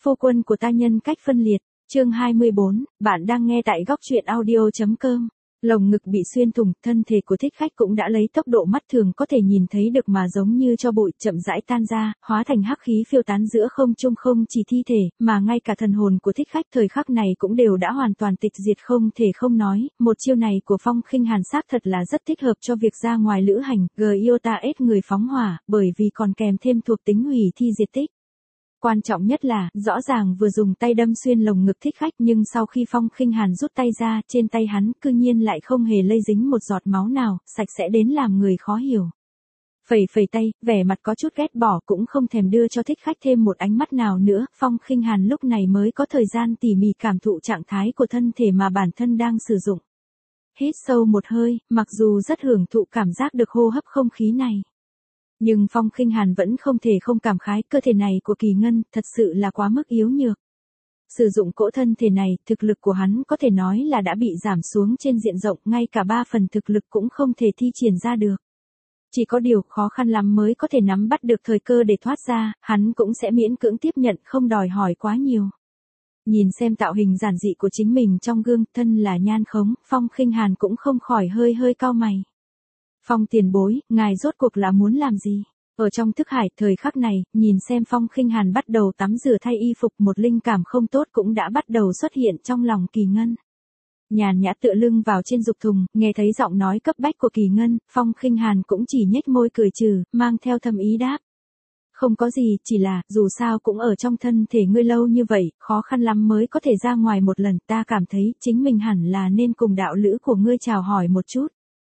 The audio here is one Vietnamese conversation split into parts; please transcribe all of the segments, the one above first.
Phu quân của ta nhân cách phân liệt, chương 24, bạn đang nghe tại góc truyện audio.com. Lồng ngực bị xuyên thủng, thân thể của thích khách cũng đã lấy tốc độ mắt thường có thể nhìn thấy được mà giống như cho bụi chậm rãi tan ra, hóa thành hắc khí phiêu tán giữa không trung. Không chỉ thi thể, mà ngay cả thần hồn của thích khách thời khắc này cũng đều đã hoàn toàn tịch diệt. Không thể không nói, một chiêu này của Phong Khinh Hàn xác thật là rất thích hợp cho việc ra ngoài lữ hành, Giota S người phóng hỏa, bởi vì còn kèm thêm thuộc tính hủy thi diệt tích. Quan trọng nhất là, rõ ràng vừa dùng tay đâm xuyên lồng ngực thích khách nhưng sau khi Phong Khinh Hàn rút tay ra, trên tay hắn cư nhiên lại không hề lây dính một giọt máu nào, sạch sẽ đến làm người khó hiểu. Phẩy phẩy tay, vẻ mặt có chút ghét bỏ cũng không thèm đưa cho thích khách thêm một ánh mắt nào nữa. Phong Khinh Hàn lúc này mới có thời gian tỉ mỉ cảm thụ trạng thái của thân thể mà bản thân đang sử dụng. Hít sâu một hơi, mặc dù rất hưởng thụ cảm giác được hô hấp không khí này. Nhưng Phong Khinh Hàn vẫn không thể không cảm khái cơ thể này của Kỳ Ngân thật sự là quá mức yếu nhược. Sử dụng cỗ thân thể này, thực lực của hắn có thể nói là đã bị giảm xuống trên diện rộng, ngay cả 3 phần thực lực cũng không thể thi triển ra được. Chỉ có điều khó khăn lắm mới có thể nắm bắt được thời cơ để thoát ra, hắn cũng sẽ miễn cưỡng tiếp nhận không đòi hỏi quá nhiều. Nhìn xem tạo hình giản dị của chính mình trong gương, thân là nhan khống, Phong Khinh Hàn cũng không khỏi hơi cau mày. Phong tiền bối, ngài rốt cuộc là muốn làm gì? Ở trong thức hải thời khắc này, nhìn xem Phong Khinh Hàn bắt đầu tắm rửa thay y phục, một linh cảm không tốt cũng đã bắt đầu xuất hiện trong lòng Kỳ Ngân. Nhàn nhã tựa lưng vào trên dục thùng, nghe thấy giọng nói cấp bách của Kỳ Ngân, Phong Khinh Hàn cũng chỉ nhếch môi cười trừ, mang theo thâm ý đáp. Không có gì, chỉ là, dù sao cũng ở trong thân thể ngươi lâu như vậy, khó khăn lắm mới có thể ra ngoài một lần, ta cảm thấy chính mình hẳn là nên cùng đạo lữ của ngươi chào hỏi một chút.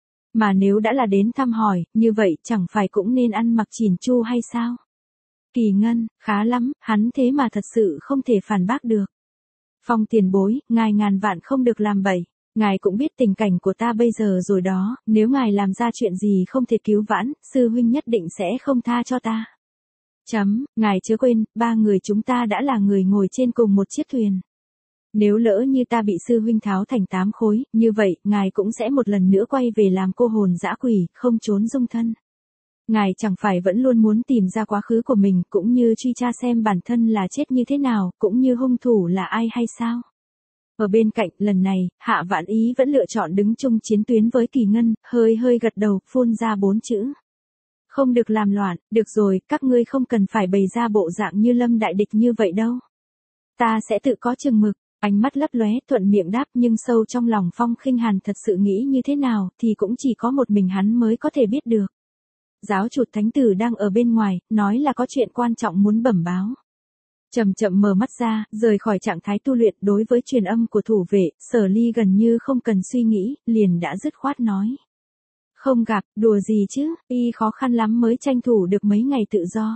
Mà nếu đã là đến thăm hỏi, như vậy chẳng phải cũng nên ăn mặc chỉn chu hay sao? Kỳ Ngân, khá lắm, hắn thế mà thật sự không thể phản bác được. Phong tiền bối, ngài ngàn vạn không được làm bậy. Ngài cũng biết tình cảnh của ta bây giờ rồi đó, nếu ngài làm ra chuyện gì không thể cứu vãn, sư huynh nhất định sẽ không tha cho ta. Ngài chớ quên, 3 người chúng ta đã là người ngồi trên cùng một chiếc thuyền. Nếu lỡ như ta bị sư huynh tháo thành 8 khối, như vậy, ngài cũng sẽ một lần nữa quay về làm cô hồn dã quỷ, không trốn dung thân. Ngài chẳng phải vẫn luôn muốn tìm ra quá khứ của mình, cũng như truy tra xem bản thân là chết như thế nào, cũng như hung thủ là ai hay sao? Ở bên cạnh, lần này, Hạ Vãn Ý vẫn lựa chọn đứng chung chiến tuyến với Kỳ Ngân, hơi gật đầu, phun ra 4 chữ. Không được làm loạn, được rồi, các ngươi không cần phải bày ra bộ dạng như Lâm đại địch như vậy đâu. Ta sẽ tự có chừng mực. Ánh mắt lấp lóe, thuận miệng đáp, nhưng sâu trong lòng Phong Khinh Hàn thật sự nghĩ như thế nào thì cũng chỉ có một mình hắn mới có thể biết được. Giáo chủ thánh tử đang ở bên ngoài, nói là có chuyện quan trọng muốn bẩm báo. Chậm mở mắt ra, rời khỏi trạng thái tu luyện. Đối với truyền âm của thủ vệ, Sở Ly gần như không cần suy nghĩ, liền đã dứt khoát nói. Không gặp, đùa gì chứ, y khó khăn lắm mới tranh thủ được mấy ngày tự do.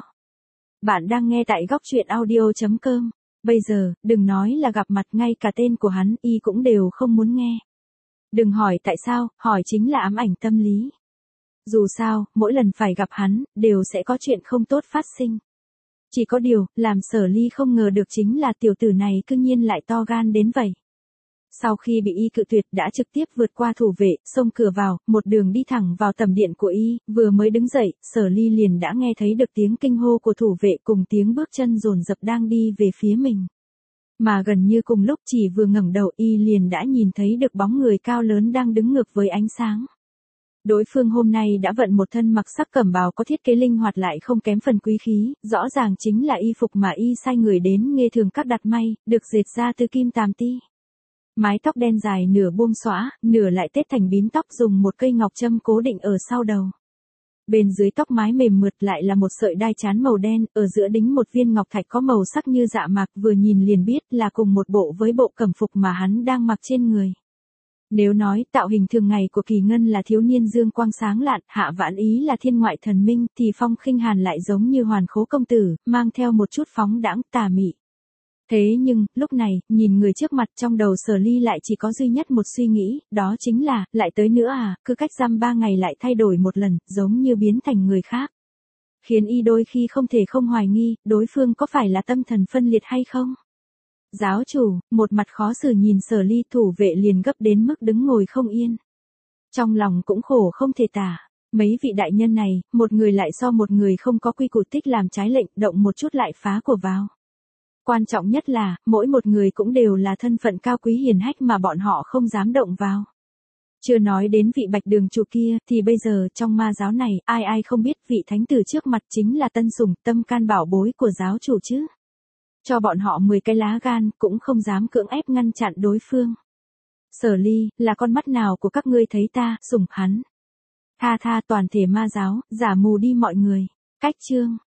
Bạn đang nghe tại góc truyện audio.com. Bây giờ, đừng nói là gặp mặt, ngay cả tên của hắn, y cũng đều không muốn nghe. Đừng hỏi tại sao, hỏi chính là ám ảnh tâm lý. Dù sao, mỗi lần phải gặp hắn, đều sẽ có chuyện không tốt phát sinh. Chỉ có điều, làm Sở Ly không ngờ được chính là tiểu tử này cư nhiên lại to gan đến vậy. Sau khi bị y cự tuyệt đã trực tiếp vượt qua thủ vệ, xông cửa vào, một đường đi thẳng vào tầm điện của y, vừa mới đứng dậy, Sở Ly liền đã nghe thấy được tiếng kinh hô của thủ vệ cùng tiếng bước chân dồn dập đang đi về phía mình. Mà gần như cùng lúc chỉ vừa ngẩng đầu y liền đã nhìn thấy được bóng người cao lớn đang đứng ngược với ánh sáng. Đối phương hôm nay đã vận một thân mặc sắc cẩm bào có thiết kế linh hoạt lại không kém phần quý khí, rõ ràng chính là y phục mà y sai người đến Nghê Thường Các đặt may, được dệt ra từ kim tàm ti. Mái tóc đen dài nửa buông xõa, nửa lại tết thành bím tóc, dùng một cây ngọc châm cố định ở sau đầu. Bên dưới tóc mái mềm mượt lại là một sợi đai chán màu đen, ở giữa đính một viên ngọc thạch có màu sắc như dạ mạc, vừa nhìn liền biết là cùng một bộ với bộ cẩm phục mà hắn đang mặc trên người. Nếu nói tạo hình thường ngày của Kỳ Ngân là thiếu niên dương quang sáng lạn, Hạ Vãn Ý là thiên ngoại thần minh, thì Phong Khinh Hàn lại giống như Hoàn Khố công tử, mang theo một chút phóng đãng tà mị. Thế nhưng, lúc này, nhìn người trước mặt, trong đầu Sở Ly lại chỉ có duy nhất một suy nghĩ, đó chính là, lại tới nữa à, cứ cách dăm 3 ngày lại thay đổi một lần, giống như biến thành người khác. Khiến y đôi khi không thể không hoài nghi, đối phương có phải là tâm thần phân liệt hay không? Giáo chủ, một mặt khó xử nhìn Sở Ly, thủ vệ liền gấp đến mức đứng ngồi không yên. Trong lòng cũng khổ không thể tả. Mấy vị đại nhân này, một người lại so một người không có quy củ, thích làm trái lệnh, động một chút lại phá của vào. Quan trọng nhất là, mỗi một người cũng đều là thân phận cao quý hiền hách mà bọn họ không dám động vào. Chưa nói đến vị bạch đường chủ kia, thì bây giờ trong ma giáo này, ai ai không biết vị thánh tử trước mặt chính là tân sủng tâm can bảo bối của giáo chủ chứ. Cho bọn họ 10 cái lá gan, cũng không dám cưỡng ép ngăn chặn đối phương. Sở Ly, là con mắt nào của các ngươi thấy ta, sủng hắn. Tha toàn thể ma giáo, giả mù đi mọi người. Cách chương.